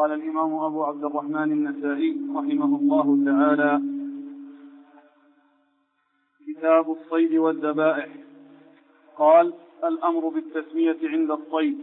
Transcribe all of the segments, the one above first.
قال الإمام أبو عبد الرحمن النسائي رحمه الله تعالى: كتاب الصيد والذبائح. قال: الأمر بالتسمية عند الصيد.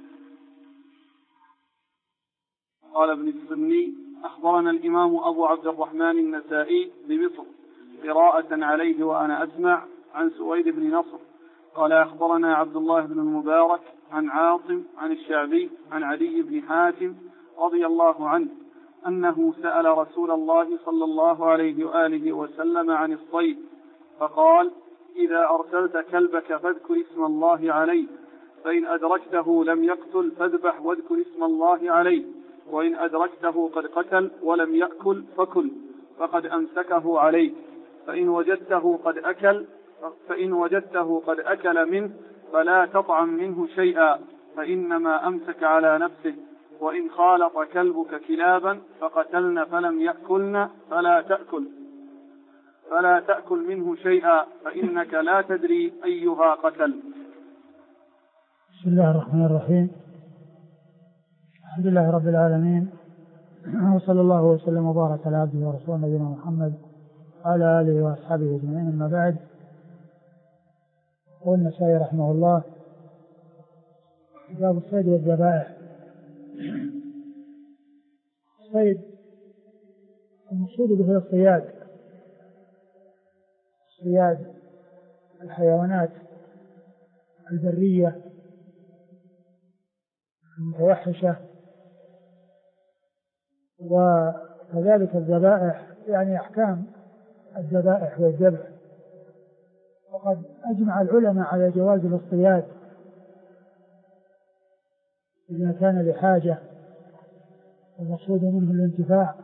قال ابن السني: أخبرنا الإمام أبو عبد الرحمن النسائي بمصر قراءة عليه وأنا أسمع عن سويد بن نصر قال: أخبرنا عبد الله بن المبارك عن عاصم عن الشعبي عن علي بن حاتم رضي الله عنه أنه سأل رسول الله صلى الله عليه وآله وسلم عن الصيد فقال: إذا أرسلت كلبك فاذكر اسم الله عليه، فإن أدركته لم يقتل فاذبح واذكر اسم الله عليه، وإن أدركته قد قتل ولم يأكل فكل، فقد أمسكه عليك، فإن وجدته قد أكل منه فلا تطعم منه شيئا، فإنما أمسك على نفسه، وإن خالط كلبك كلابا فقتلن فلم يأكلن فلا تأكل منه شيئا، فإنك لا تدري أيها قتل. بسم الله الرحمن الرحيم. الحمد لله رب العالمين، وصلى الله وسلم وبارك على عبده ورسوله نبينا محمد وعلى آله وأصحابه أجمعين، أما بعد. قال النسائي رحمه الله: كتاب الصيد والذبائح. الصيد المقصود به الصياد الحيوانات البرية المتوحشة، وكذلك الذبائح يعني أحكام الذبائح والذبح. وقد أجمع العلماء على جواز الاصطياد إذا كان لحاجة المقصود منه الانتفاع،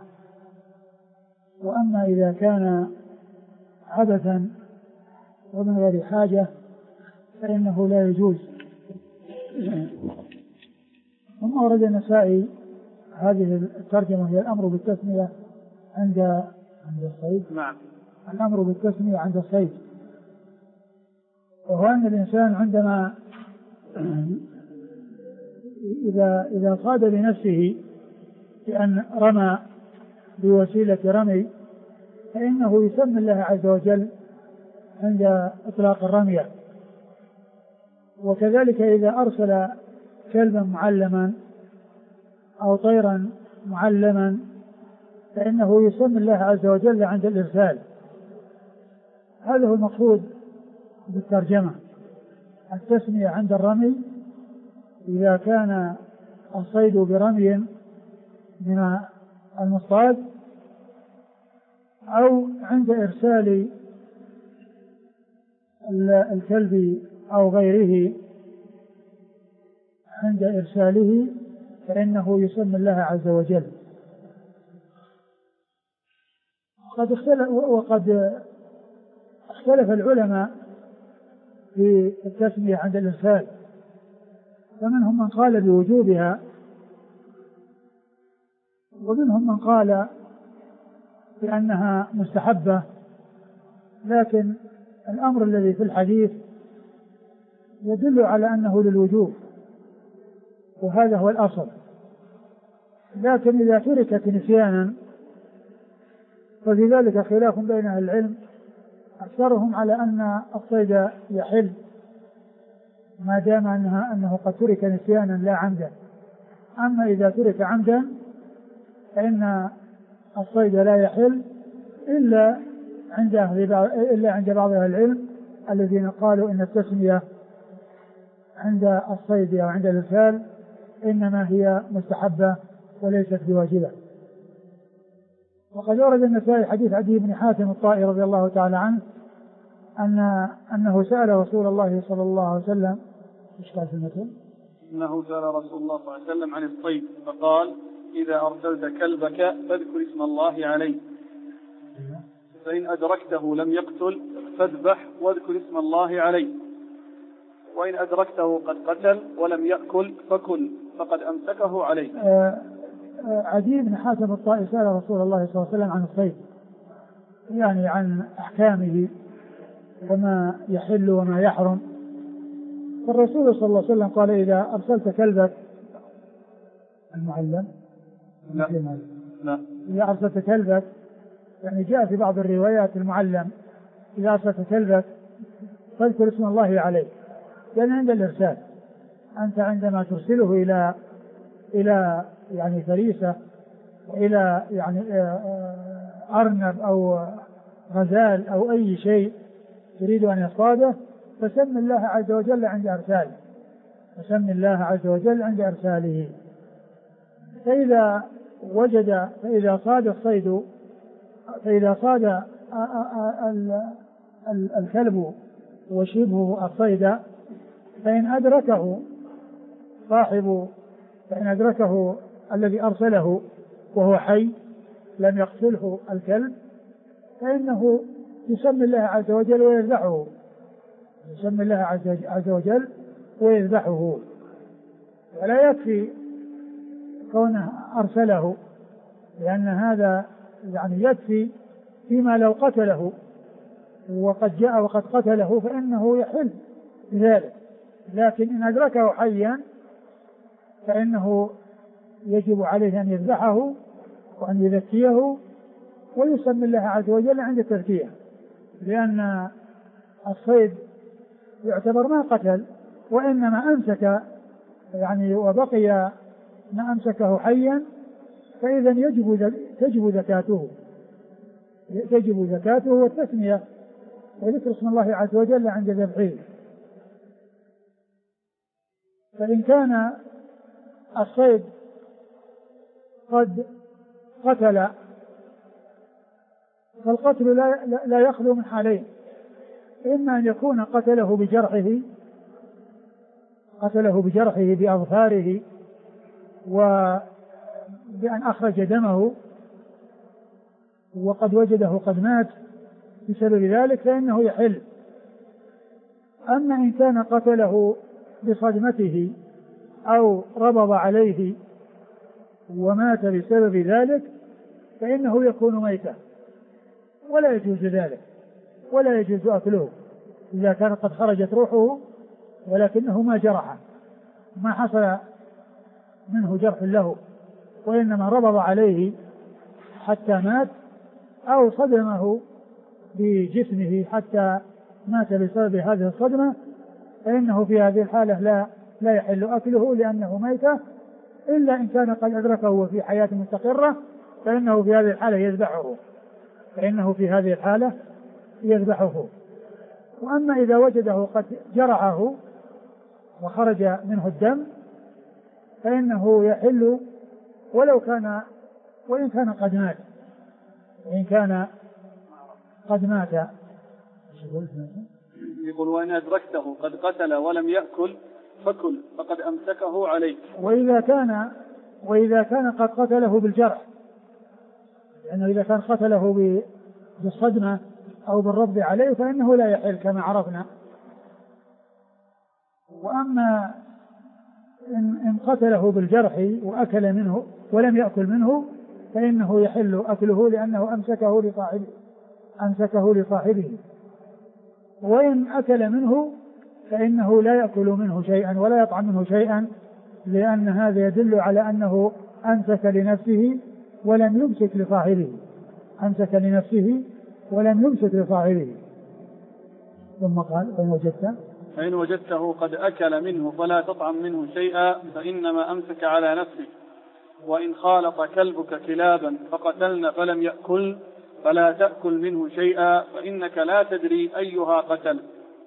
وأما إذا كان عبثا ومن غير حاجة فإنه لا يجوز. ثم أورد النسائي هذه الترجمة هي الأمر بالتسمية عند الصيد. نعم. الأمر بالتسمية عند الصيد، وهو أن الإنسان عندما إذا صاد لنفسه بأن رمى بوسيلة رمي فإنه يسمي الله عز وجل عند إطلاق الرمية. وكذلك إذا أرسل كلبا معلما أو طيرا معلما فإنه يسمي الله عز وجل عند الإرسال. هذا هو المقصود بالترجمة، التسمية عند الرمي إذا كان الصيد برمي من المصطاد، أو عند إرسال الكلب أو غيره عند إرساله فإنه يسمي الله عز وجل. وقد اختلف العلماء في التسمية عند الإرسال، فمنهم من قال بوجوبها، ومنهم من قال بأنها مستحبة، لكن الأمر الذي في الحديث يدل على أنه للوجوب، وهذا هو الأصل. لكن إذا تركت نسيانا ففي ذلك خلاف بين أهل العلم، أكثرهم على أن الصيد يحل ما دام أنه قد ترك نسيانا لا عمدا. أما إذا ترك عمدا فإن الصيد لا يحل إلا عند بعض أهل العلم الذين قالوا إن التسمية عند الصيد أو عند الإرسال إنما هي مستحبة وليست بواجبة. وقد ورد النسائي حديث عدي بن حاتم الطائي رضي الله تعالى عنه أنه سأل رسول الله صلى الله عليه وسلم، إيش قال في المتن؟ أنه سأل رسول الله صلى الله عليه وسلم عن الصيد فقال: إذا أرسلت كلبك فاذكر اسم الله عليه، فإن أدركته لم يقتل فاذبح واذكر اسم الله عليه، وإن أدركته قد قتل ولم يأكل فكل، فقد أمسكه عليه. عدي بن حاتم الطائي سأل رسول الله صلى الله عليه وسلم عن الصيد، يعني عن أحكامه وما يحل وما يحرم. فالرسول صلى الله عليه وسلم قال: إذا أرسلت كلبك المعلم لا. لا. إذا أرسلت كلبك، يعني جاء في بعض الروايات المعلم إذا أرسلت كلبك فاذكر اسم الله عليه، لأن عند الإرسال أنت عندما ترسله إلى يعني فريسة وإلى يعني أرنب أو غزال أو أي شيء تريد أن يصطاده فسم الله عز وجل عند إرساله، فسم الله عز وجل عند إرساله. فإذا صاد الصيد، فإذا صاد الكلب وشبهه الصيد فإن أدركه الذي أرسله وهو حي لم يقتله الكلب فإنه يسمي الله عز وجل ويذبحه، يسمي الله عز وجل ويذبحه. ولا يكفي كونه أرسله، لأن هذا يعني يكفي فيما لو قتله وقد جاء وقد قتله فإنه يحل بذلك، لكن إن أدركه حيا فإنه يجب عليه أن يذبحه وأن يذكيه ويسمي الله عز وجل عند التذكية، لأن الصيد يعتبر ما قتل وإنما أمسك يعني وبقي ما أمسكه حيا، فإذا تجب زكاته والتسمية وذكر اسم الله عز وجل عند ذبحه. فإن كان الصيد قد قتل فالقتل لا يخلو من حالين، إما أن يكون قتله بجرحه بأظفاره وبأن أخرج دمه وقد وجده قد مات بسبب ذلك فإنه يحل. أما إن كان قتله بصدمته أو ربض عليه ومات بسبب ذلك فإنه يكون ميتا ولا يجوز ذلك ولا يجوز أكله إذا كان قد خرجت روحه ولكنه ما جرحه، ما حصل منه جرح له وإنما ربض عليه حتى مات أو صدمه بجسمه حتى مات بسبب هذه الصدمة فإنه في هذه الحالة لا يحل أكله لأنه ميتة، إلا إن كان قد أدركه وفي حياة مستقرة فإنه في هذه الحالة يذبحه. وأما إذا وجده قد جرحه وخرج منه الدم فإنه يحل وإن كان قد مات. يقول وإن أدركته قد قتل ولم يأكل فكل فقد أمسكه عليك. وإذا كان قد قتله بالجرح، لأنه إذا كان قتله بالصدمة أو بالربض عليه فإنه لا يحل كما عرفنا. وأما إن قتله بالجرح وأكل منه ولم يأكل منه فإنه يحل أكله لأنه أمسكه لصاحبه. وإن أكل منه فإنه لا يأكل منه شيئا ولا يطعم منه شيئا، لأن هذا يدل على أنه أمسك لنفسه ولم يمسك لصاحبه. ثم قال فإن وجدته قد أكل منه فلا تطعم منه شيئا فإنما أمسك على نفسه. وإن خالط كلبك كلابا فقتلن فلم يأكل فلا تأكل منه شيئا فإنك لا تدري أيها قتل.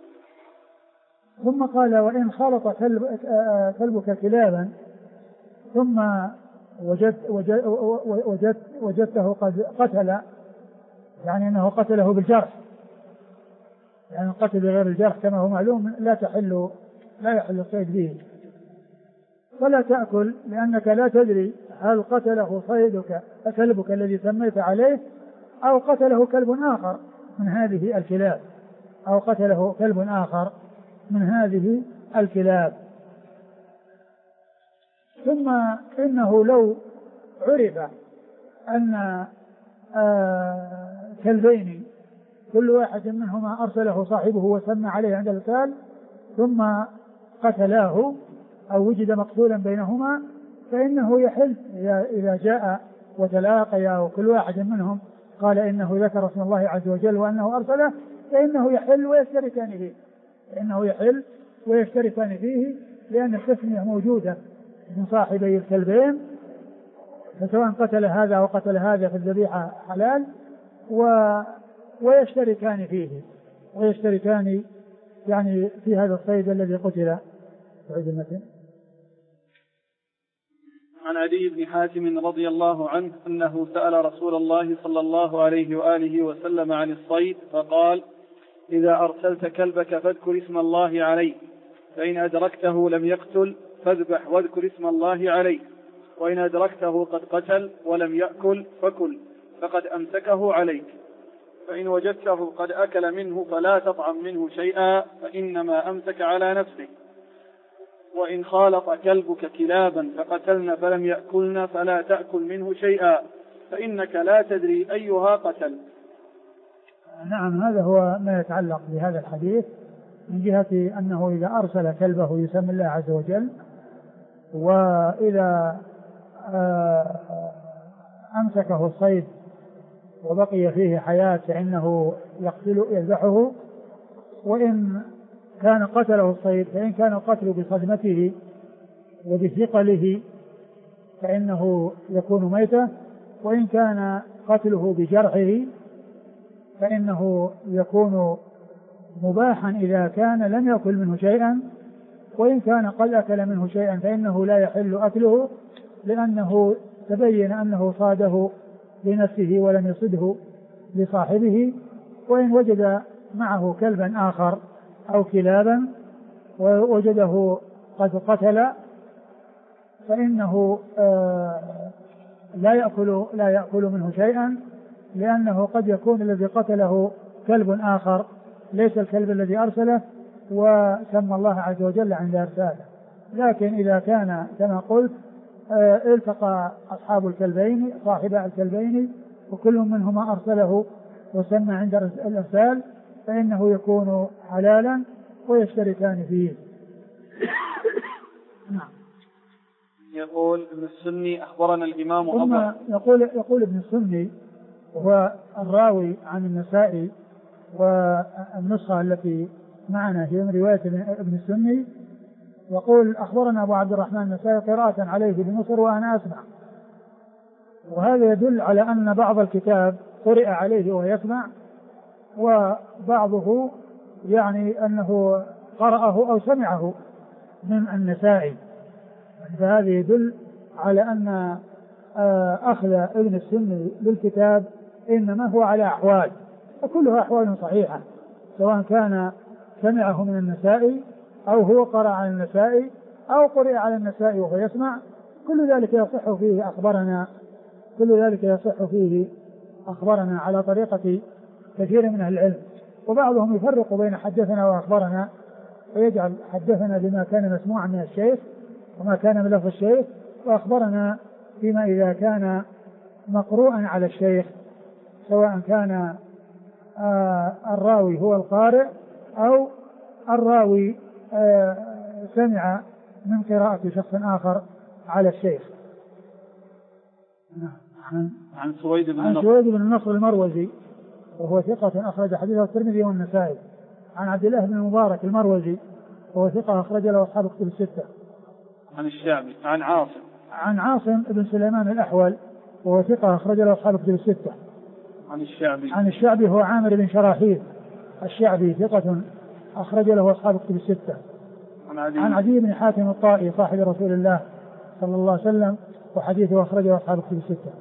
ثم قال وإن خالط كلبك كلابا ثم وجدته قد قتل، يعني أنه قتله بالجرح، يعني القتل بغير الجرح كما هو معلوم لا يحل الصيد به، فلا تأكل لأنك لا تدري هل قتله صيدك كلبك الذي سميت عليه أو قتله كلب آخر من هذه الكلاب. ثم إنه لو عرف أن كلبين كل واحد منهما أرسله صاحبه وسمى عليه عند الكلب ثم قتلاه أو وجد مقتولا بينهما فإنه يحل إذا جاء وتلاقيا وكل واحد منهم قال إنه ذكر اسم الله عز وجل وأنه أرسله فإنه يحل ويشتركان فيه لأن التسمية موجودة من صاحبي الكلبين، فسواء قتل هذا أو قتل هذا في الذبيحة حلال ويشتركان فيه يعني في هذا الصيد الذي قتل. عن عدي بن حاتم رضي الله عنه أنه سأل رسول الله صلى الله عليه وآله وسلم عن الصيد فقال: إذا أرسلت كلبك فاذكر اسم الله عليه، فإن أدركته لم يقتل فاذبح واذكر اسم الله عليه، وإن أدركته قد قتل ولم يأكل فكل، فقد أمسكه عليك، فإن وجدته قد أكل منه فلا تطعم منه شيئا فإنما أمسك على نفسه، وإن خالط كلبك كلابا فقتلن فلم يأكلن فلا تأكل منه شيئا فإنك لا تدري أيها قتل. نعم، هذا هو ما يتعلق بهذا الحديث من جهة أنه إذا أرسل كلبه يسمى الله عز وجل، وإذا أمسكه الصيد وبقي فيه حياة فإنه يذبحه، وإن كان قتله الصيد فإن كان القتل بصدمته وبثقله فإنه يكون ميتة، وإن كان قتله بجرحه فإنه يكون مباحا إذا كان لم يأكل منه شيئا، وإن كان قد أكل منه شيئا فإنه لا يحل أكله لأنه تبين أنه صاده لنفسه ولم يصده لصاحبه. وإن وجد معه كلبا آخر أو كلابا ووجده قد قتل فإنه لا يأكل منه شيئا، لأنه قد يكون الذي قتله كلب آخر ليس الكلب الذي أرسله وسمى الله عز وجل عند إرساله. لكن إذا كان كما قلت التقى أصحاب الكلبين صاحب الكلبين وكل منهما أرسله وسمى عند الإرسال فإنه يكون حلالا ويشتركان فيه. نعم. يقول ابن السني أخبرنا الإمام يقول ابن السني وهو الراوي عن النسائي، والنسخة التي معنا هي من رواية ابن السني، يقول: أخبرنا أبو عبد الرحمن النسائي قراءة عليه بمصر وأنا أسمع. وهذا يدل على أن بعض الكتاب قرئ عليه وهو يسمع، وبعضه يعني أنه قرأه أو سمعه من النسائي، فهذا يدل على أن أخذ ابن السني للكتاب إنما هو على أحوال، وكلها أحوال صحيحة، سواء كان سمعه من النسائي أو هو قرأ على النسائي أو قرئ على النسائي وهو يسمع، كل ذلك يصح فيه أخبرنا على طريقة كثير من أهل العلم. وبعضهم يفرق بين حدثنا وأخبرنا ويجعل حدثنا بما كان مسموعا من الشيخ وما كان من لفظ الشيخ، وأخبرنا فيما إذا كان مقروءا على الشيخ، سواء كان الراوي هو القارئ أو الراوي سمع من قراءة شخص آخر على الشيخ. عن سويد بن النصر المروزي وهو ثقة أخرج حديثه الترمذي والنسائي. عن عبد الله بن المبارك المروزي وهو ثقة أخرج له أصحاب الكتب الستة. عن الشعبي عن عاصم بن سليمان الأحول وهو ثقة أخرج له أصحاب الكتب الستة. عن الشعبي هو عامر بن شراحيل الشعبي ثقة أخرج له أصحاب الكتب الستة. عن عدي بن حاتم الطائي صاحب رسول الله صلى الله عليه وسلم وحديثه أخرجه أصحاب الكتب الستة.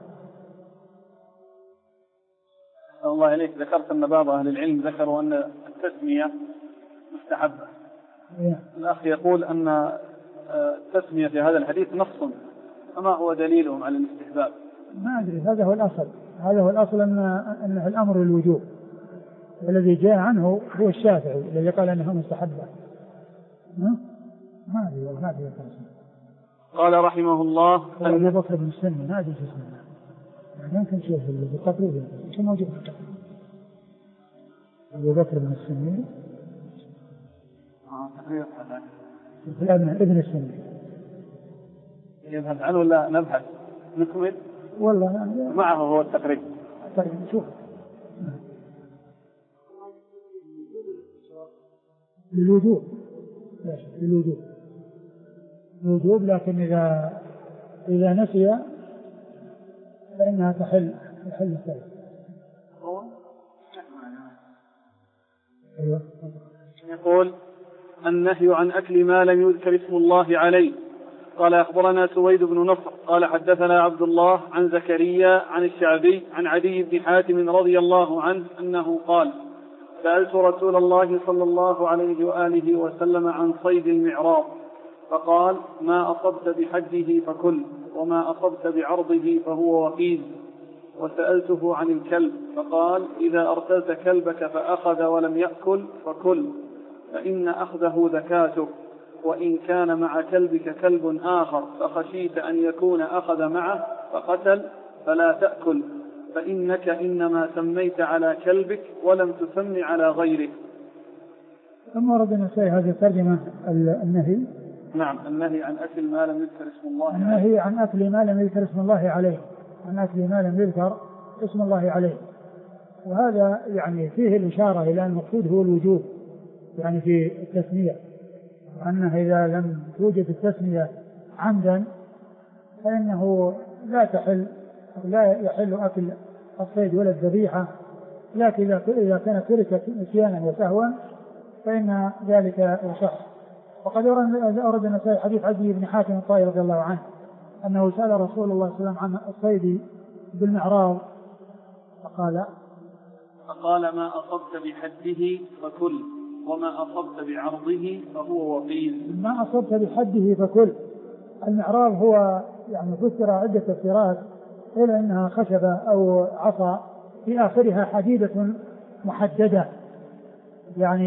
الله إليك، ذكرت أن بعض أهل العلم ذكروا أن التسمية مستحبة. الأخ يقول أن التسمية في هذا الحديث نص، فما هو دليلهم على الاستحباب؟ ما أدري، هذا هو الأصل أنه الأمر للوجوب، والذي جاء عنه هو الشافعي الذي قال أنه مستحبة. ما أدري قال رحمه الله أبي بكر بن السني، ما أدري اسمه، يمكن شيء في التقريب شو موجود في التقريب. أبي بكر بن السني تقريبا ابن السني يبحث عنه ولا نبحث نكمل؟ والله يعني معه هو التقريب. طيب نشوف. للوجوب الوجوب، لكن إذا نسي فإنها تحل الصيد. أيوة. يقول النهي عن أكل ما لم يذكر اسم الله عليه. قال أخبرنا سويد بن نصر قال حدثنا عبد الله عن زكريا عن الشعبي عن عدي بن حاتم رضي الله عنه أنه قال سألت رسول الله صلى الله عليه وآله وسلم عن صيد المعراض فقال ما أصبت بحده فكل وما أصبت بعرضه فهو وقيد. وسألته عن الكلب فقال إذا أرسلت كلبك فأخذ ولم يأكل فكل فإن أخذه زكاته، وإن كان مع كلبك كلب آخر فخشيت أن يكون أخذ معه فقتل فلا تأكل، فإنك إنما سميت على كلبك ولم تسم على غيره. ثم ورد النسائي هذه الترجمة النهي. نعم، النهي عن أكل ما لم يذكر اسم الله عليه. النهي عن أكل ما لم يذكر اسم الله عليه، عن أكل ما لم يذكر اسم الله عليه. وهذا يعني فيه الإشارة إلى أن المقصود هو الوجوب يعني في التسمية، وأنه إذا لم توجد التسمية عمدا فإنه لا يحل أكل الصيد ولا الذبيحة، لكن إذا كانت تركت نسيانا وسهوا فإن ذلك يصح. وقد أورد النسائي حديث عدي بن حاتم الطائي رضي الله عنه أنه سأل رسول الله صلى الله عليه وسلم عن الصيد بالمعراض فقال ما أصبت بحده فكل وما أصبت بعرضه فهو وقيد. ما أصبت بحده فكل. المعراض هو يعني فسر عدة تفسيرات، إلى أنها خشبة أو عصا في آخرها حديدة محددة يعني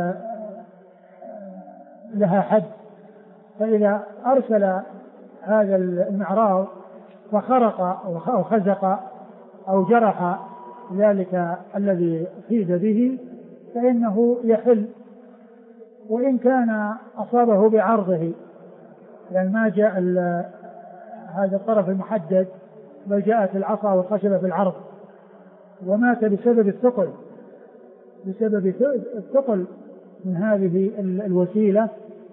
لها حد، فإذا أرسل هذا المعراض فخرق أو خزق أو جرح ذلك الذي صيد به فإنه يحل، وإن كان أصابه بعرضه، لأن ما جاء هذا الطرف المحدد بل جاءت العصا والخشبة في العرض، ومات بسبب الثقل من هذه الوسيلة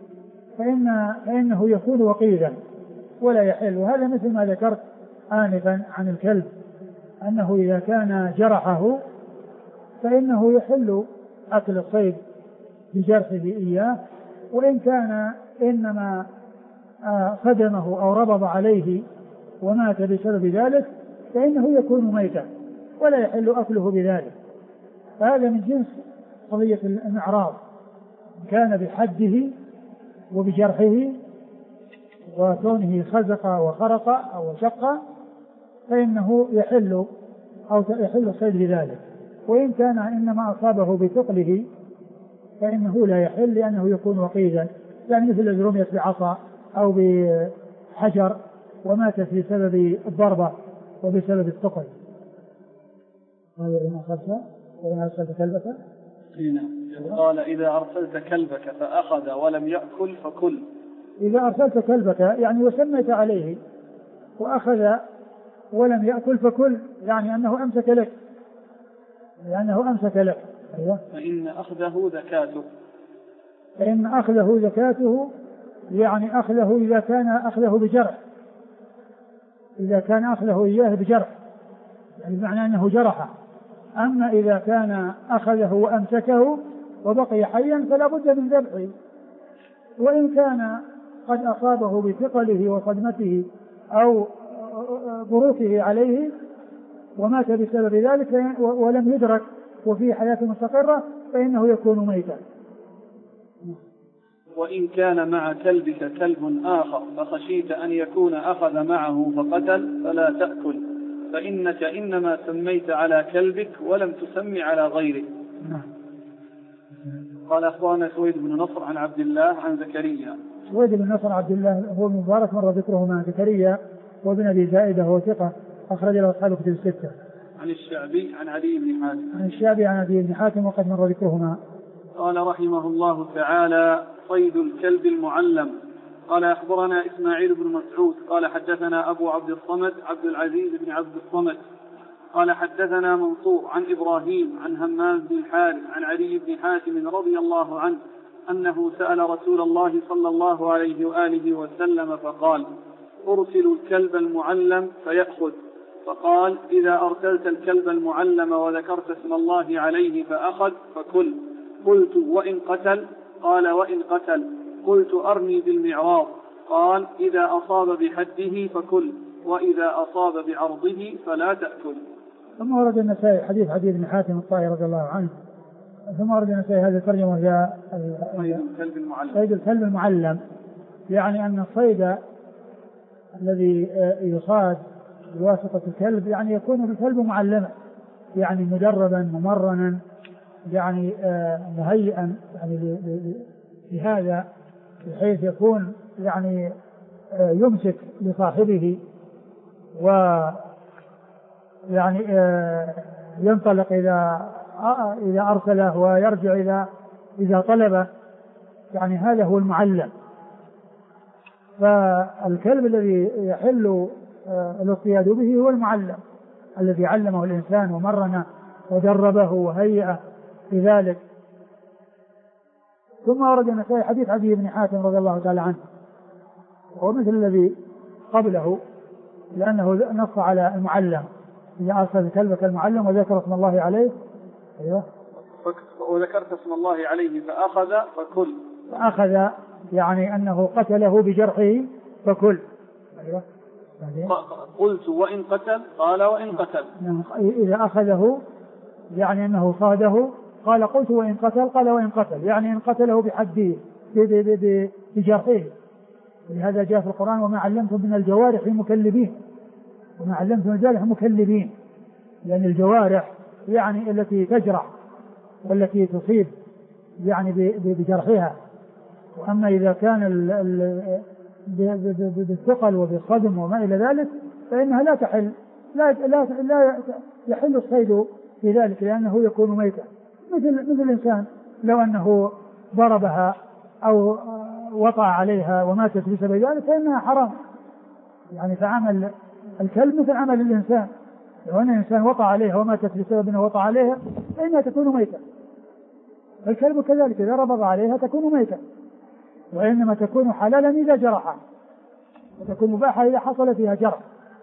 فإنه يكون وقيدا ولا يحل. وهذا مثل ما ذكرت آنفا عن الكلب، أنه إذا كان جرحه فإنه يحل أكل الصيد بجرحه إياه، وإن كان إنما خدمه أو ربض عليه ومات بسبب ذلك فإنه يكون ميتا ولا يحل أكله بذلك. فهذا من جنس قضية المعراض، كان بحده وبجرحه وكونه خزق وخرق أو شق فإنه يحل الصيد بذلك، وإن كان إنما أصابه بثقله فإنه لا يحل لأنه يكون وقيدا، يعني مثل الذي رميت بعصا أو بحجر ومات بسبب الضربة وبسبب الثقل. وإن أرسلت كلبك قال إذا أرسلت كلبك فأخذ ولم يأكل فكل. إذا أرسلت كلبك يعني وسميت عليه وأخذ ولم يأكل فكل، يعني أنه أمسك لك. أيوة. فإن أخذه زكاته يعني أخذه إذا كان أخذه بجرح، إذا كان أخذه إياه بجرح يعني بمعنى أنه جرحه. أما إذا كان أخذه وأمسكه وبقي حيا فلا بد من ذبحه، وإن كان قد أصابه بثقله وصدمته أو بروكه عليه ومات بسبب ذلك ولم يدرك وفيه حياة مستقرة فإنه يكون ميتا. وإن كان مع كلبك كلب آخر فخشيت أن يكون أخذ معه فقتل فلا تأكل، فإنك إنما سميت على كلبك ولم تسمي على غيره. قال أخبرنا سويد بن نصر عن عبد الله عن زكريا. سويد بن نصر عبد الله هو المبارك مر ذكره مع زكريا وابن أبي زائدة هو ثقة أخرج له أصحاب الكتب الستة. عن الشعبي عن عدي بن حاتم. عن الشعبي عن عدي بن حاتم وقد مر ذكرهما. قال رحمه الله تعالى: صيد الكلب المعلم. قال أخبرنا إسماعيل بن مسعود قال حدثنا أبو عبد الصمد عبد العزيز بن عبد الصمد قال حدثنا منصور عن إبراهيم عن همام بن الحارث عن علي بن حاتم رضي الله عنه أنه سأل رسول الله صلى الله عليه وآله وسلم فقال: أرسل الكلب المعلم فيأخذ، فقال: إذا أرسلت الكلب المعلم وذكرت اسم الله عليه فأخذ فكل. قلت: وإن قتل؟ قال: وإن قتل. قلت: أرمي بالمعراض. قال: إذا أصاب بحده فكل، وإذا أصاب بعرضه فلا تأكل. ثم ورد النسائي حديث عدي بن حاتم الطائي رضي الله عنه. ثم ورد النسائي هذه الترجمة هي صيد الكلب المعلم، يعني أن الصيد الذي يصاد بواسطة الكلب يعني يكون بالكلب معلما، يعني مدربا ممرنا، يعني مهيئا يعني لهذا، بحيث يكون يعني يمسك لصاحبه ويعني ينطلق إذا أرسله ويرجع إذا طلبه، يعني هذا هو المعلم. فالكلب الذي يحل الاصطياد به هو المعلم الذي علمه الإنسان ومرنه ودربه وهيئه لذلك. ثم ورد النسائي حديث عدي بن حاتم رضي الله تعالى عنه، وهو مثل الذي قبله، لأنه نص على المعلم: إذا أرسل كلبك المعلم وذكر اسم الله عليه. أيوه، وذكرت اسم الله عليه فأخذ فكل. فأخذ يعني أنه قتله بجرحه فكل. أيوه. قلت: وإن قتل؟ قال: وإن قتل. إذا أخذه يعني أنه صاده. قال: قلت: وإن قتل؟ قال: وإن قتل، يعني إن قتله بحده بجرحه. ولهذا جاء في القرآن: وما علمتم من الجوارح مكلبين. وما علمتم من الجوارح مكلبين، يعني الجوارح يعني التي تجرح والتي تصيب يعني بجرحها. وأما إذا كان بالثقل وبالصدم وما إلى ذلك فإنها لا تحل، لا يحل الصيد في ذلك، لأنه يكون ميتا، مثل الإنسان لو أنه ضربها أو وطأ عليها وماتت بسبب ذلك فإنها حرام. يعني فعمل الكلب مثل عمل الإنسان، لو أن الإنسان وطأ عليها وماتت بسبب أنه وطأ عليها فإنها تكون ميتا. الكلب كذلك إذا ربض عليها تكون ميتا، وإنما تكون حلالا إذا جرحها، وتكون مباحة إذا حصل فيها جرح.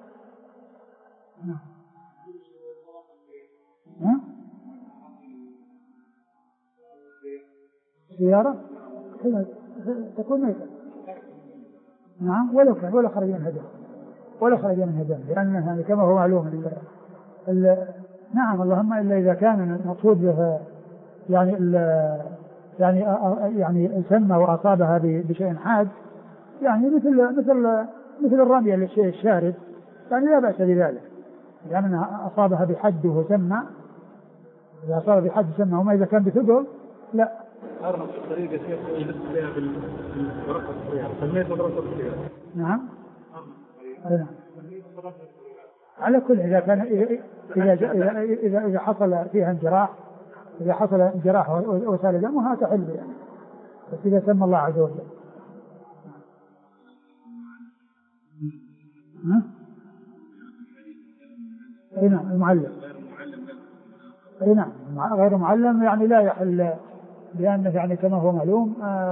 سيارة تكون ميتة، نعم، ولا خرج منها دم، لأنها كما هو معلوم نعم، اللهم إلا إذا كان المقصود به يعني سمى وأصابها بشيء حاد، يعني مثل الرمية للشيء الشارد، يعني لا بأس بذلك، لأنها أصابها بحد وسمى. إذا أصاب بحد وسمى، وما إذا كان بثقل لا. أعرف الطريقة كيف يلبس بها بالورقة الصغيرة، سميت مدرسة الصغيرة. نعم. على كل إذا كان إذا حصل فيها انجراح، إذا حصل انجراح وسال دمها تحل يعني، بس إذا سمى الله عز وجل. أي نعم، المعلم. أي نعم، غير معلم يعني لا يحل، لأنه يعني كما هو معلوم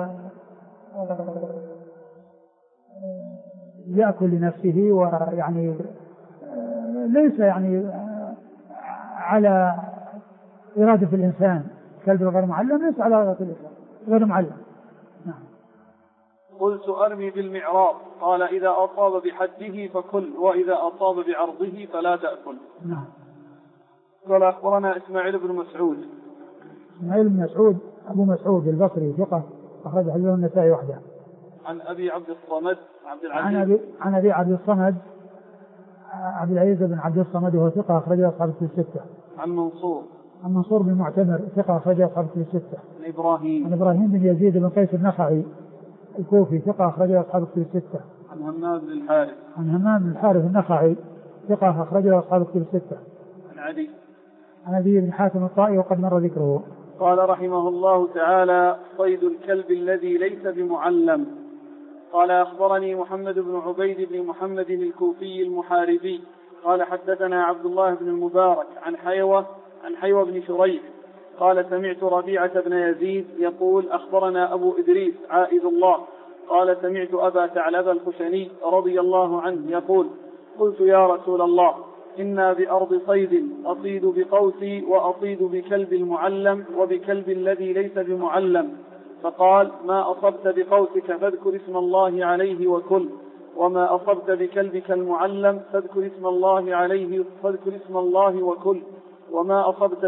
يأكل لنفسه، ويعني ليس يعني على إرادة الإنسان. كلب غير معلم ليس على إرادة الإنسان، غير معلم. نعم. قلت: أرمي بالمعراض. قال: إذا أصاب بحده فكل، وإذا أصاب بعرضه فلا تأكل. نعم. قال: أخبرنا إسماعيل بن مسعود. إسماعيل بن مسعود أبو مسعود البصري ثقة، أخرج حديثه النسائي وحده. عن أبي عبد الصمد عبد العزيز. عن أبي عبد الصمد عبد العزيز بن عبد الصمد وهو ثقة، أخرجه أصحاب الكتب الستة. عن منصور بن معتمر ثقة، أخرجه أصحاب الكتب الستة. عن إبراهيم بن يزيد بن قيس النخعي الكوفي ثقة، أخرجه أصحاب الكتب الستة. عن همام بن الحارث النخعي ثقة، أخرجه أصحاب الكتب الستة. عن عدي بن حاتم الطائي وقد مر ذكره. قال رحمه الله تعالى: صيد الكلب الذي ليس بمعلم. قال أخبرني محمد بن عبيد بن محمد الكوفي المحاربي قال حدثنا عبد الله بن المبارك عن حيوة بن شريح قال سمعت ربيعة بن يزيد يقول أخبرنا أبو إدريس عائذ الله قال سمعت أبا ثعلبة الخشني رضي الله عنه يقول قلت يا رسول الله إنا بأرض صيد أصيد بقوسي وأصيد بكلب المعلم وبكلب الذي ليس بمعلم، فقال ما أصبت بقوسك فاذكر اسم الله عليه وكل، وما أصبت بكلبك المعلم فاذكر اسم الله عليه وكل، وما أصبت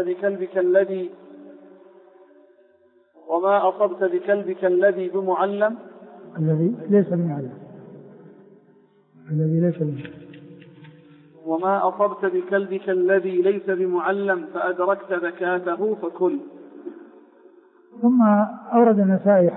بكلبك الذي بمعلم الذي ليس بمعلم وما أصبت بكلبك الذي ليس بمعلم فأدركت ذكاته فكل. ثم أورد النسائي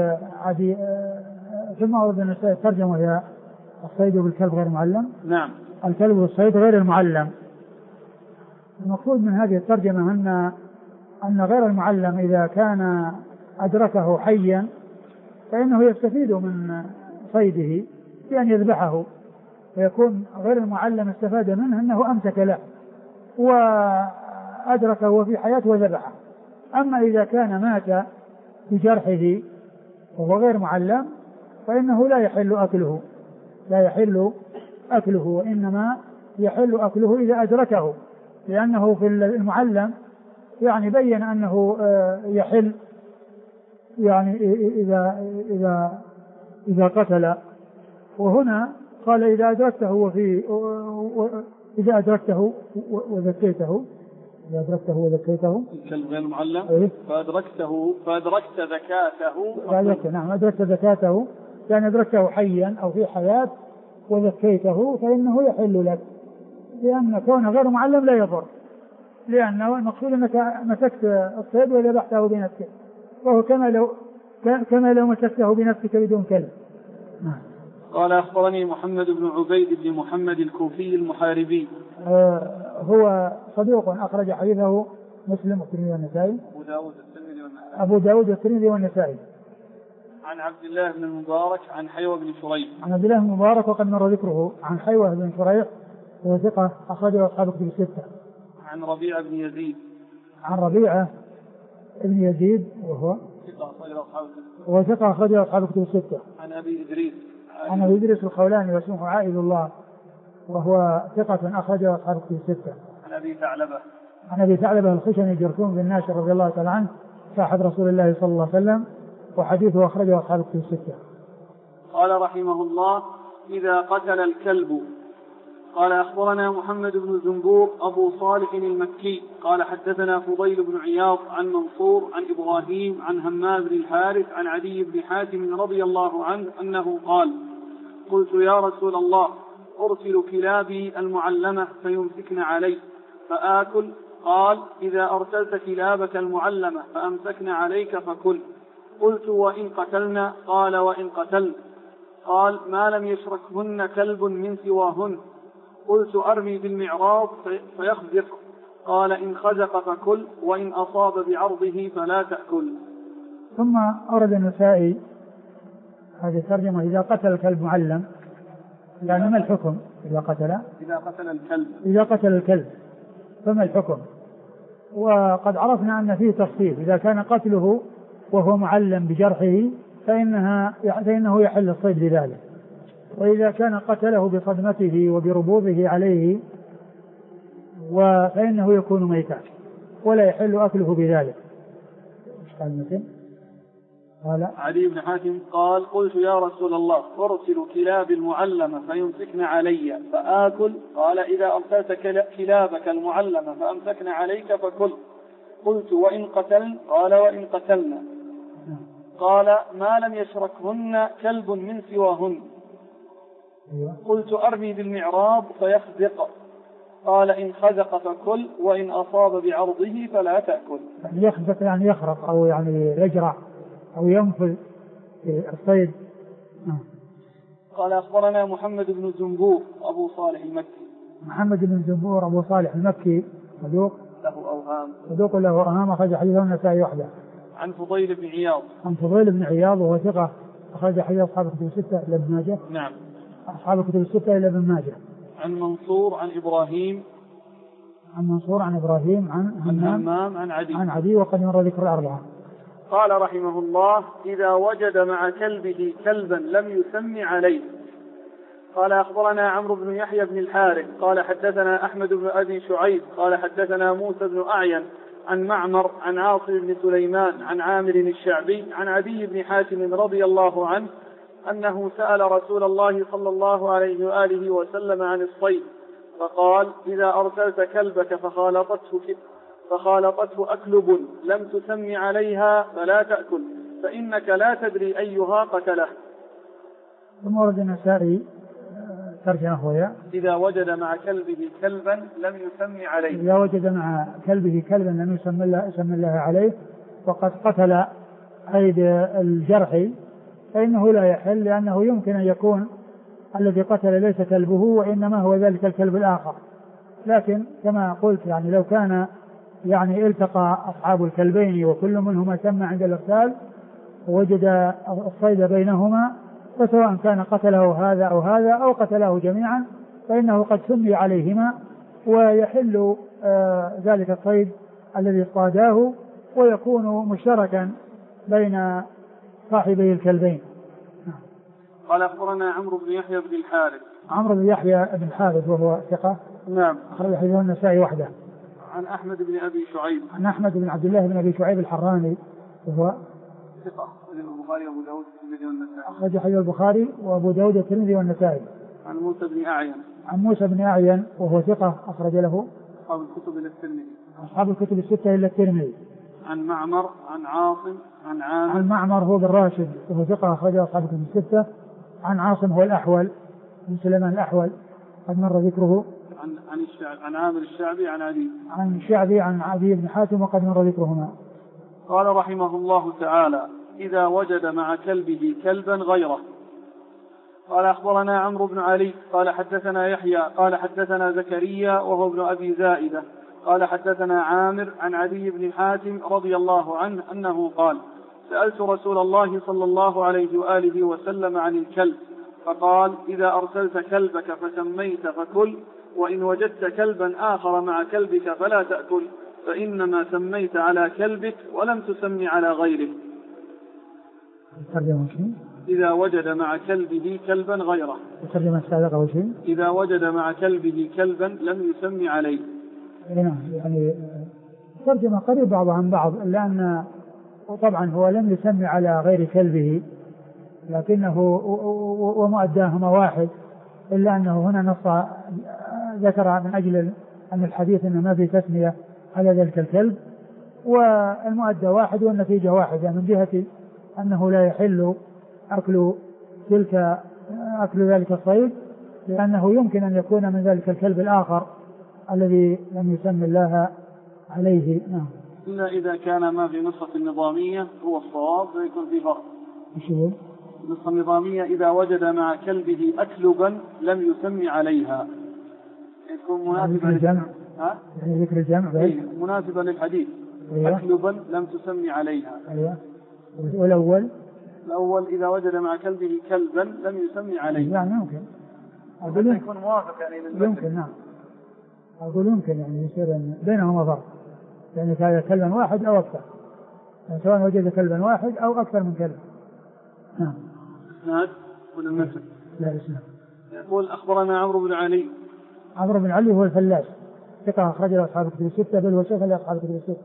ترجمة هي الصيد بالكلب غير المعلم. نعم. الكلب والصيد غير المعلم. المقصود من هذه الترجمة أن غير المعلم إذا كان أدركه حيا فإنه يستفيد من صيده بأن يذبحه، فيكون غير المعلم استفاد منه أنه أمسك له وأدركه في حياته وذبحه. أما إذا كان مات بجرحه وهو غير معلم فإنه لا يحل أكله وإنما يحل أكله إذا أدركه، لأنه في المعلم يعني بين أنه يحل يعني إذا قتل، وهنا قال إذا أدركته وذكيته الكلب غير المعلم فأدركت ذكاته نعم أدركت ذكاته، يعني أدركته حيا أو في حياة وذكيته فإنه يحل لك، لأن كونه غير معلم لا يضر، لأنه المقصود أنك مسكت الصيد وذبحته بنفسك، وهو كما لو مسكته بنفسك بدون كلب. قال أخبرني محمد بن عبيد بن محمد الكوفي المحاربي هو صدوق أخرج حديثه مسلم والترمذي والنسائي أبو داود والترمذي والنسائي. عن عبد الله بن المبارك عن حيوة بن شريح. عن عبد الله بن المبارك وقد مر ذكره. عن حيوة بن شريح وهو ثقة أخرجه أصحاب الكتب الستة. عن ربيعة بن يزيد. عن ربيعة بن يزيد وهو ثقة أخرجه أصحاب الكتب الستة. عن أبي إدريس. عن أبي إدريس الخولاني واسمه عائذ الله وهو ثقة أخرجه أصحاب الكتب الستة. عن أبي ثعلبة الخشني جرثوم بن ناشر رضي الله تعالى عنه صاحب رسول الله صلى الله عليه وسلم، وحديثه أخرجه أصحاب الكتب الستة. قال رحمه الله إذا قتل الكلب. قال أخبرنا محمد بن زنبور أبو صالح المكي قال حدثنا فضيل بن عياض عن منصور عن إبراهيم عن همام بن الحارث عن عدي بن حاتم رضي الله عنه أنه قال قلت يا رسول الله أرسل كلابي المعلمة فيمسكن علي فآكل؟ قال إذا أرسلت كلابك المعلمة فأمسكن عليك فكل. قلت وإن قتلنا؟ قال وإن قتلن. قال ما لم يشركهن كلب من سواهن. قلت أرمي بالمعراض فيخزق؟ قال إن خزق فكل وإن أصاب بعرضه فلا تأكل. ثم أورد النسائي هذه الترجمة إذا قتل الكلب معلم، يعني ما الحكم إذا قتل الكلب فما الحكم؟ وقد عرفنا أن فيه تفصيل، إذا كان قتله وهو معلم بجرحه فإنه يحل الصيد بذلك، وإذا كان قتله بصدمته وبربوطه عليه فإنه يكون ميتا ولا يحل أكله بذلك. قال عدي بن حاتم قال قلت يا رسول الله أرسل كلاب المعلمة فيمسكن علي فآكل؟ قال إذا أرسلت كلابك المعلمة فأمسكن عليك فكل. قلت وإن قتلن؟ قال وإن قتلنا. قال ما لم يشركهن كلب من سواهن. قلت أرمي بالمعراض فيخزق؟ قال إن خزق فكل وإن أصاب بعرضه فلا تأكل. يخزق يعني يخرق أو يعني يجرع أو ينفذ الصيد. قال أخبرنا محمد بن زنبور أبو صالح المكي. محمد بن زنبور أبو صالح المكي صدوق له أوهام أخرج حديثه النسائي وحده. عن فضيل بن عياض. عن فضيل بن عياض وهو ثقة أخرج حديث أصحاب الكتب الستة إلا ابن ماجه. نعم. أصحاب الكتب الستة إلا ابن ماجه. عن منصور عن إبراهيم. عن منصور عن إبراهيم عن همام عن عدي وقد مر ذكر الأربعة. قال رحمه الله: إذا وجد مع كلبه كلبا لم يسم عليه. قال أخبرنا عمرو بن يحيى بن الحارث قال حدثنا أحمد بن أبي شعيب قال حدثنا موسى بن أعين عن معمر عن عاصم بن سليمان عن عامر الشعبي عن عدي بن حاتم رضي الله عنه أنه سأل رسول الله صلى الله عليه وآله وسلم عن الصيد فقال: إذا أرسلت كلبك فخالطته أكلب لم تسم عليها فلا تأكل فإنك لا تدري أيها قتله. ثم ورد النسائي ترجمة وهي: إذا وجد مع كلبه كلبا لم يسم عليه. إذا وجد مع كلبه كلبا لم يسم الله عليه وقد قتل قيد الجرح فإنه لا يحل، لأنه يمكن أن يكون الذي قتل ليس كلبه وإنما هو ذلك الكلب الآخر. لكن كما قلت يعني لو كان يعني التقى أصحاب الكلبين وكل منهما سمى عند الإرسال ووجد الصيد بينهما فسواء كان قتله هذا أو هذا أو قتله جميعا فإنه قد سمي عليهما ويحل ذلك الصيد الذي اصطاداه ويكون مشتركا بين صاحبي الكلبين. قال أخبرنا عمرو بن يحيى بن الحارث. عمرو بن يحيى بن الحارث وهو ثقة. نعم. أخرج حديثه النسائي وحده. عن أحمد بن أبي شعيب. عن أحمد بن عبد الله بن أبي شعيب الحراني وهو ثقة. البخاري وأبو داود والترمذي والنسائي. أخرج حديث البخاري وأبو داود والترمذي والنسائي. عن موسى بن أعين. عن موسى بن أعين وهو ثقة أخرج له أصحاب الكتب إلا الترمذي. أصحاب الكتب الستة إلا الترمذي. عن معمر عن عاصم عن عامر. عن معمر هو بن راشد وهو ثقة أخرج أصحاب الكتب الستة. عن عاصم هو الأحول بن سليمان الأحول قد مر ذكره. عن عامر الشعبي عن عدي. عن الشعبي عن عدي بن حاتم وقد مر ذكرهما. قال رحمه الله تعالى: إذا وجد مع كلبه كلبا غيره. قال أخبرنا عمرو بن علي قال حدثنا يحيى قال حدثنا زكريا وهو ابن أبي زائدة قال حدثنا عامر عن عدي بن حاتم رضي الله عنه أنه قال: سألت رسول الله صلى الله عليه وآله وسلم عن الكلب فقال: إذا أرسلت كلبك فسميت فكل، وإن وجدت كلبا آخر مع كلبك فلا تأكل، فإنما سميت على كلبك ولم تسمي على غيره. إذا وجد مع كلبه كلبا غيره. إذا وجد مع كلبه كلبا لم يسمي عليه. يعني ترجمة قريب بعضها عن بعض، لأن طبعا هو لم يسمي على غير كلبه لكنه ومؤداهما واحد، إلا أنه هنا نص ذكر من أجل أن الحديث أنه ما في تسمية على ذلك الكلب، والمؤدى واحد والنتيجة واحدة من جهة أنه لا يحل أكل ذلك الصيد، لأنه يمكن أن يكون من ذلك الكلب الآخر الذي لم يسمي الله عليه. نعم. إلا إذا كان ما في نسخة النظامية هو الصواب فيكون في فرق. النسخة النظامية: إذا وجد مع كلبه أكلبا لم يسمي عليها، يكون مناسبة للجمع. يعني ذكر الجمع مناسبة للحديث. أيوة. أكلبا لم تسمي عليها. أيوة. والأول إذا وجد مع كلبه كلبا لم يسمي عليه. يعني ممكن يكون موافق يعني يمكن. نعم. أقول يمكن يعني يصير بينهما فرق، يعني كان كلبا واحد أو أكثر، يعني سواء وجد كلبا واحد أو أكثر من كلب. نعم. إسناد ولا المثل؟ لا إسناد. يقول أخبرنا عمرو بن علي. عمرو بن علي هو الفلاس ثقة أخرج له أصحاب الكتب الستة، بل وشيخ لأصحاب الكتب الستة.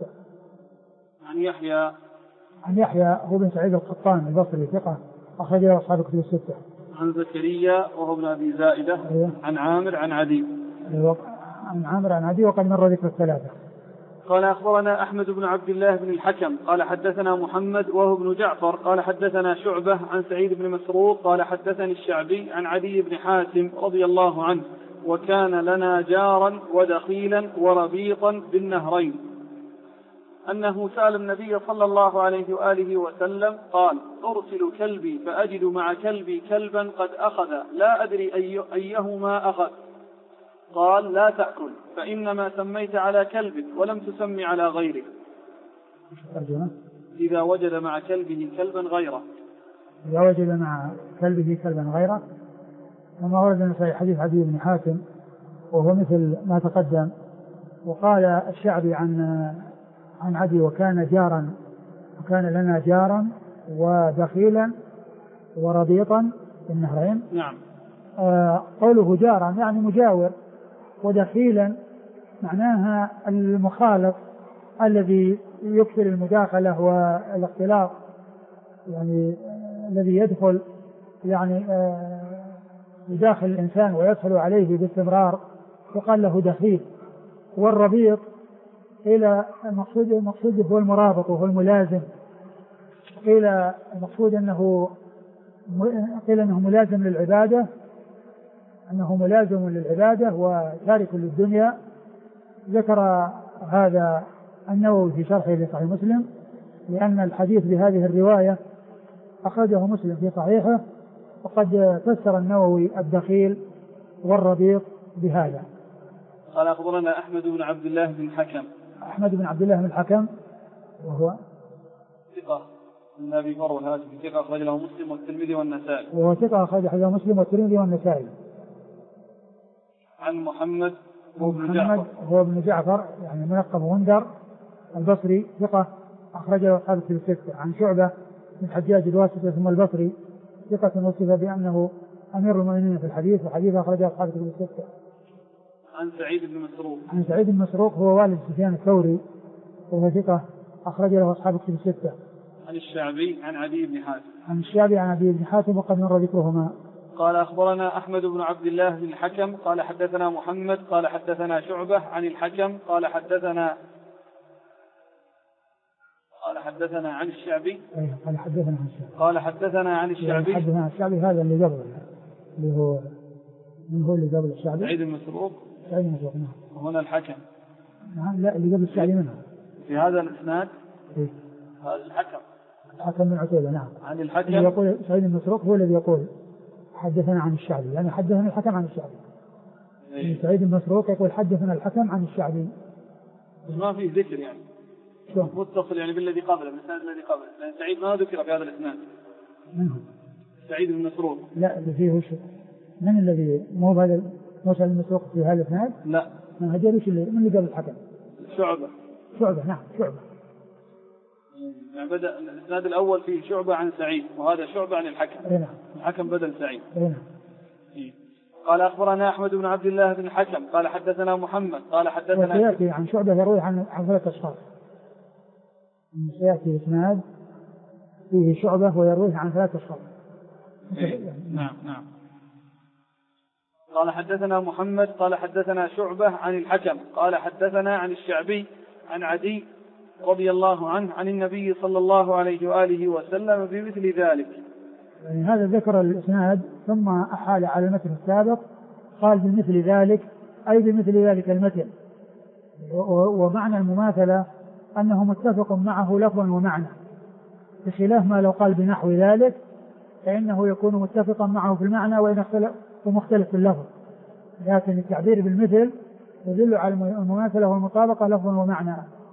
عن يحيى هو بن سعيد القطان البصري ثقة أخرج له أصحاب الكتب الستة. عن زكريا وهو ابن أبي زائدة. أيوة. عن عامر عن عدي. أيوة. عن عامر عن عدي وقد مر ذكر الثلاثة. قال أخبرنا أحمد بن عبد الله بن الحكم قال حدثنا محمد وهو ابن جعفر قال حدثنا شعبة عن سعيد بن مسروق قال حدثني الشعبي عن عدي بن حاتم رضي الله عنه: وكان لنا جارا ودخيلا وربيطا بالنهرين، أنه سأل النبي صلى الله عليه وآله وسلم قال: أرسل كلبي فأجد مع كلبي كلبا قد أخذ لا أدري أيهما أخذ، قال: لا تأكل، فإنما سميت على كلبك ولم تسمي على غيره. إذا وجد مع كلبه كلبا غيره. إذا وجد مع كلبه كلبا غيره. كما ورد في حديث عدي بن حاتم وهو مثل ما تقدم. وقال الشعبي عن عدي وكان لنا جارا ودخيلا وربيطا في النهرين. نعم. قوله جارا يعني مجاور، ودخيلا معناها المخالط الذي يكثر المداخلة والاختلاط، يعني الذي يدخل يعني يداخل الإنسان ويدخل عليه باستمرار يقال له دخيل. والربيط إلى المقصود هو المرابط وهو الملازم. قيل المقصود أنه ملازم للعبادة، أنه ملازم للعبادة وتارك للدنيا. ذكر هذا النووي في شرحه لصحيح مسلم، لأن الحديث بهذه الرواية أخرجه مسلم في صحيحه، وقد فسر النووي الدخيل والربيط بهذا. قال أخبرنا أحمد بن عبد الله بن الحكم. أحمد بن عبد الله بن الحكم وهو ثقة من أبي مروة الهاشمي، ثقة أخرج له مسلم والترمذي والنسائي. وهو ثقة أخرج له مسلم والترمذي والنسائي. عن محمد هو ابن جعفر يعني منقب غندر البصري، ثقة أخرج له أصحاب الكتب الستة. عن شعبة من حجاج الواسطي ثم البصري، ثقة وصف بأنه أمير المؤمنين في الحديث، وحديث أخرجه أصحاب الكتب الستة. عن سعيد بن مسروق. عن سعيد بن مسروق هو والد سفيان الثوري، وهو ثقة أخرج له أصحاب الكتب الستة. عن الشعبي عن عدي بن حاتم. عن الشعبي عن عدي بن حاتم وقد مر ذكرهما. قال أخبرنا أحمد بن عبد الله بن الحكم قال حدثنا محمد قال حدثنا شعبة عن الحكم قال حدثنا عن الشعبي قال حدثنا عن الشعبي حدثنا عن الشعبي. هذا اللي قبل اللي هو من هو اللي قبل الشعبي؟ سعيد المسروق. نعم. وهنا الحكم. نعم لا اللي قبل الشعبي منه في هذا الإسناد. إيه؟ هذا الحكم من عتيبة. نعم. عن الحكم يقول سعيد المسروق هو الذي يقول حدثنا عن الشعبي، يعني حدثنا الحكم عن الشعبي. إيه؟ سعيد المسروق يقول حدثنا الحكم عن الشعبي. ما فيه ذكر يعني متصل يعني بالذي قبله بالإسناد الذي قبله، لأن سعيد ما ذكر في هذا الإسناد. منه سعيد المسروق. لا اللي فيه من الذي مو هذا موسى المسروق في هذا الإسناد؟ لا ما هجرش من اللي قبل الحكم. شعبة. نعم شعبة. يعني بدأ الإسناد الأول فيه شعبة عن سعيد، وهذا شعبة عن الحكم. نعم. الحكم بدل سعيد. نعم. قال أخبرنا أحمد بن عبد الله بن الحكم قال حدثنا محمد قال حدثنا. وسيأتي عن شعبة يروي عن 3 أشخاص. سيأتي إسناد فيه شعبة ويرويه عن 3 أشخاص. نعم. قال حدثنا محمد قال حدثنا شعبة عن الحكم قال حدثنا عن الشعبي عن عدي رضي الله عنه عن النبي صلى الله عليه وآله وسلم بمثل ذلك. يعني هذا ذكر الإسناد ثم أحال على المتن السابق، قال بمثل ذلك أي بمثل ذلك المتن. ومعنى المماثلة أنه متفق معه لفظا ومعنى، بخلاف ما لو قال بنحو ذلك فإنه يكون متفقا معه في المعنى ومختلف في اللفظ. لكن التعبير بالمثل يدل على المماثلة والمطابقة لفظا ومعنى.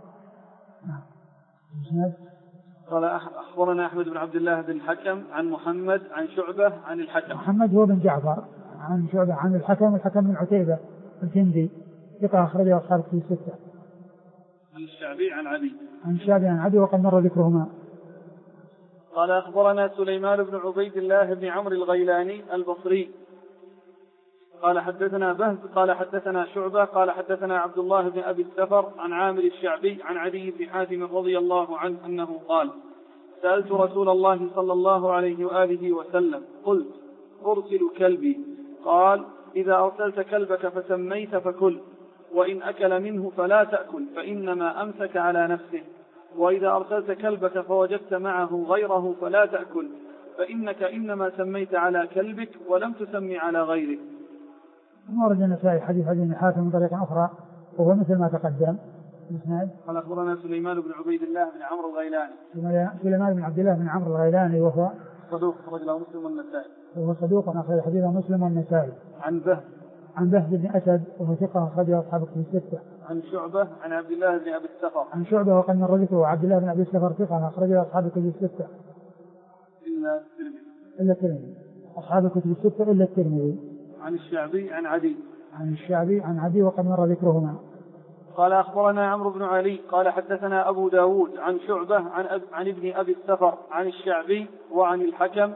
قال أخبرنا أحمد بن عبد الله بن الحكم عن محمد عن شعبة عن الحكم. محمد هو بن جعفر عن شعبة عن الحكم من عتيبة الكندي، ثقة أخرجه أصحاب الكتب الستة. عن الشعبي عن عدي وقد مر ذكرهما. قال أخبرنا سليمان بن عبيد الله بن عمرو الغيلاني البصري قال حدثنا بهز قال حدثنا شعبة قال حدثنا عبد الله بن أبي السفر عن عامر الشعبي عن عدي بن حاتم رضي الله عنه أنه قال سألت رسول الله صلى الله عليه وآله وسلم قلت أرسل كلبي؟ قال إذا أرسلت كلبك فسميت فكل، وإن أكل منه فلا تأكل فإنما أمسك على نفسه، وإذا أرسلت كلبك فوجدت معه غيره فلا تأكل فإنك إنما سميت على كلبك ولم تسمي على غيره. ورد النسائي حديث عدي بن حاتم من طريق أخرى وهو مثل ما تقدم. قال أخبرنا سليمان بن عبيد الله بن عمرو الغيلاني. سليمان بن عبد الله بن عمرو الغيلاني وهو صدوق أخرج له مسلم والنسائي. وهو صدوق أخرج حديثه مسلم والنسائي. عن بهز بن أسد وهو ثقة أخرجه أصحاب الكتب الستة. عن شعبة عن عبد الله بن أبي السفر. عن شعبة وقد مر ذكره وعبد الله بن أبي السفر ثقة أخرجه أصحاب الكتب الستة. إلا الترمذي. إلا الترمذي. أصحاب الكتب الستة إلا الترمذي. عن الشعبي عن عدي. عن الشعبي عن عدي وقد مر ذكرهما. قال أخبرنا عمرو بن علي قال حدثنا أبو داود عن شعبة عن ابن أبي السفر عن الشعبي وعن الحكم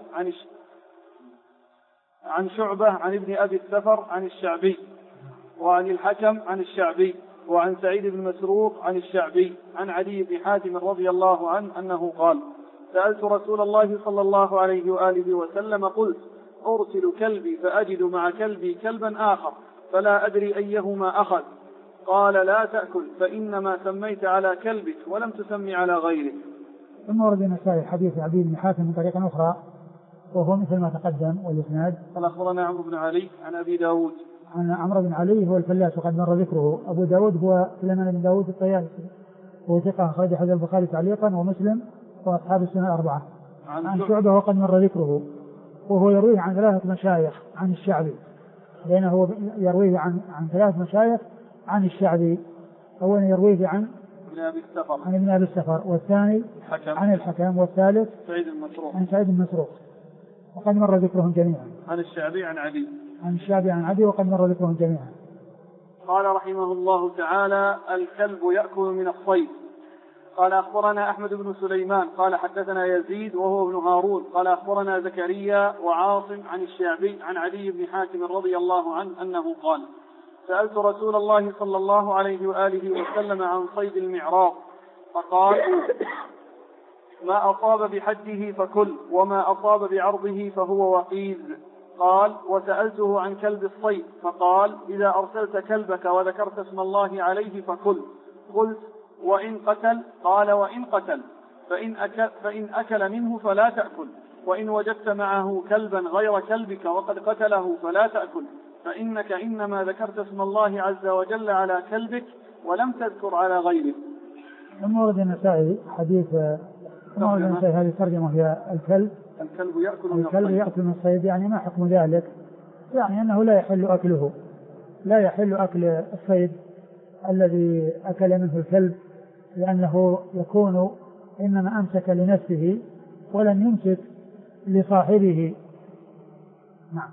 عن شعبة عن ابن أبي السفر عن الشعبي وعن الحكم عن الشعبي وعن سعيد بن مسروق عن الشعبي عن عدي بن حاتم رضي الله عنه أنه قال: سألت رسول الله صلى الله عليه وآله وسلم قلت: أرسل كلبي فأجد مع كلبي كلبا آخر فلا أدري أيهما أخذ. قال: لا تأكل فإنما سميت على كلبك ولم تسمي على غيره. ثم ورد النسائي حديث عدي بن حاتم من طريقة أخرى وهو مثل ما تقدم والإسناد. قال أخبرنا عمرو بن علي عن أبي داود. عن عمرو بن علي هو الفلاس وقد مر ذكره. أبو داود هو سليمان بن داود الطيالسي وهو ثقة أخرج حديث البخاري تعليقا ومسلم وأصحاب السنة الأربعة. عن شعبة وقد مر ذكره وهو يرويه عن ثلاثة مشايخ عن الشعبي، لأنه يرويه عن ثلاث مشايخ عن الشعبي. أولا يرويه عن ابن أبي السفر والثاني عن الحكم والثالث عن سعيد بن مسروق وقد مر ذكرهم جميعا. عن الشعبي عن عدي. عن الشعبي عن عدي وقد مر ذكرهم جميعا. قال رحمه الله تعالى: الكلب يأكل من الصيد. قال أخبرنا أحمد بن سليمان قال حدثنا يزيد وهو ابن هارون قال أخبرنا زكريا وعاصم عن الشعبي عن عدي بن حاتم رضي الله عنه أنه قال: سألت رسول الله صلى الله عليه وآله وسلم عن صيد المعراض فقال: ما أصاب بحده فكل وما أصاب بعرضه فهو وقيز. قال: وسألته عن كلب الصيد فقال: إذا أرسلت كلبك وذكرت اسم الله عليه فكل. قلت: وإن قتل؟ قال: وإن قتل فإن أكل منه فلا تأكل، وإن وجدت معه كلبا غير كلبك وقد قتله فلا تأكل، فإنك إنما ذكرت اسم الله عز وجل على كلبك ولم تذكر على غيره. ثم ورد النسائي حديث هذه الترجمة هي الكلب يأكل من الصيد. يعني ما حكم ذلك؟ يعني أنه لا يحل أكل الصيد الذي أكل منه الكلب، لأنه يكون إنما أمسك لنفسه ولم يمسك لصاحبه. نعم.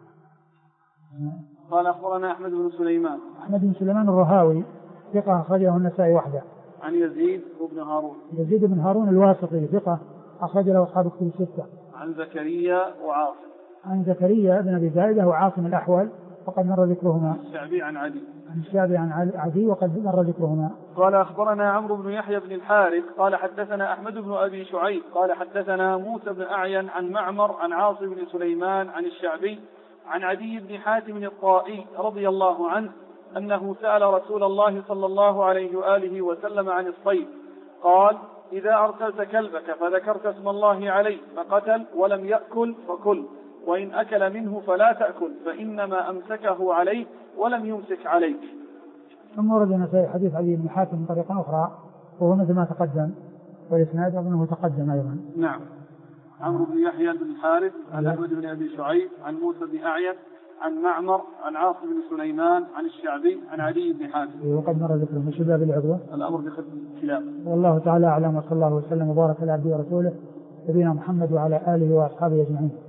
قال أخبرنا أحمد بن سليمان الرهاوي ثقة أخرجه النسائي وحده. عن يزيد بن هارون الواسطي ثقة أخرج له أصحاب الكتب الستة. عن زكريا وعاصم. عن زكريا بن أبي زائدة وعاصم الأحول وقد مر ذكرهما. الشعبي عن عدي. عن الشعبي عن عدي وقد مر ذكرهما. قال أخبرنا عمرو بن يحيى بن الحارث قال حدثنا أحمد بن أبي شعيب قال حدثنا موسى بن أعين عن معمر عن عاصم بن سليمان عن الشعبي عن عدي بن حاتم الطائي رضي الله عنه أنه سأل رسول الله صلى الله عليه وآله وسلم عن الصيد قال: إذا أرسلت كلبك فذكرت اسم الله عليه فقتل ولم يأكل فكل، وإن أكل منه فلا تأكل، فإنما أمسكه عليه ولم يمسك عليك. ثم ورد النسائي حديث عدي بن حاتم من طريقة أخرى وهو مثل ما تقدم والإسناد أظنه تقدم أيضا. نعم. عمرو بن يحيى بن الحارث عن أحمد بن أبي شعيب عن موسى بن أعين عن معمر عن عاصم بن سليمان عن الشعبي عن عدي بن حاتم. وقد مر ذكره من شباب العقبة. الأمر بختم الكلاب. والله تعالى أعلم وصلى الله وسلم وبارك على عبده ورسوله نبينا محمد وعلى آله وأصحابه أجمعين.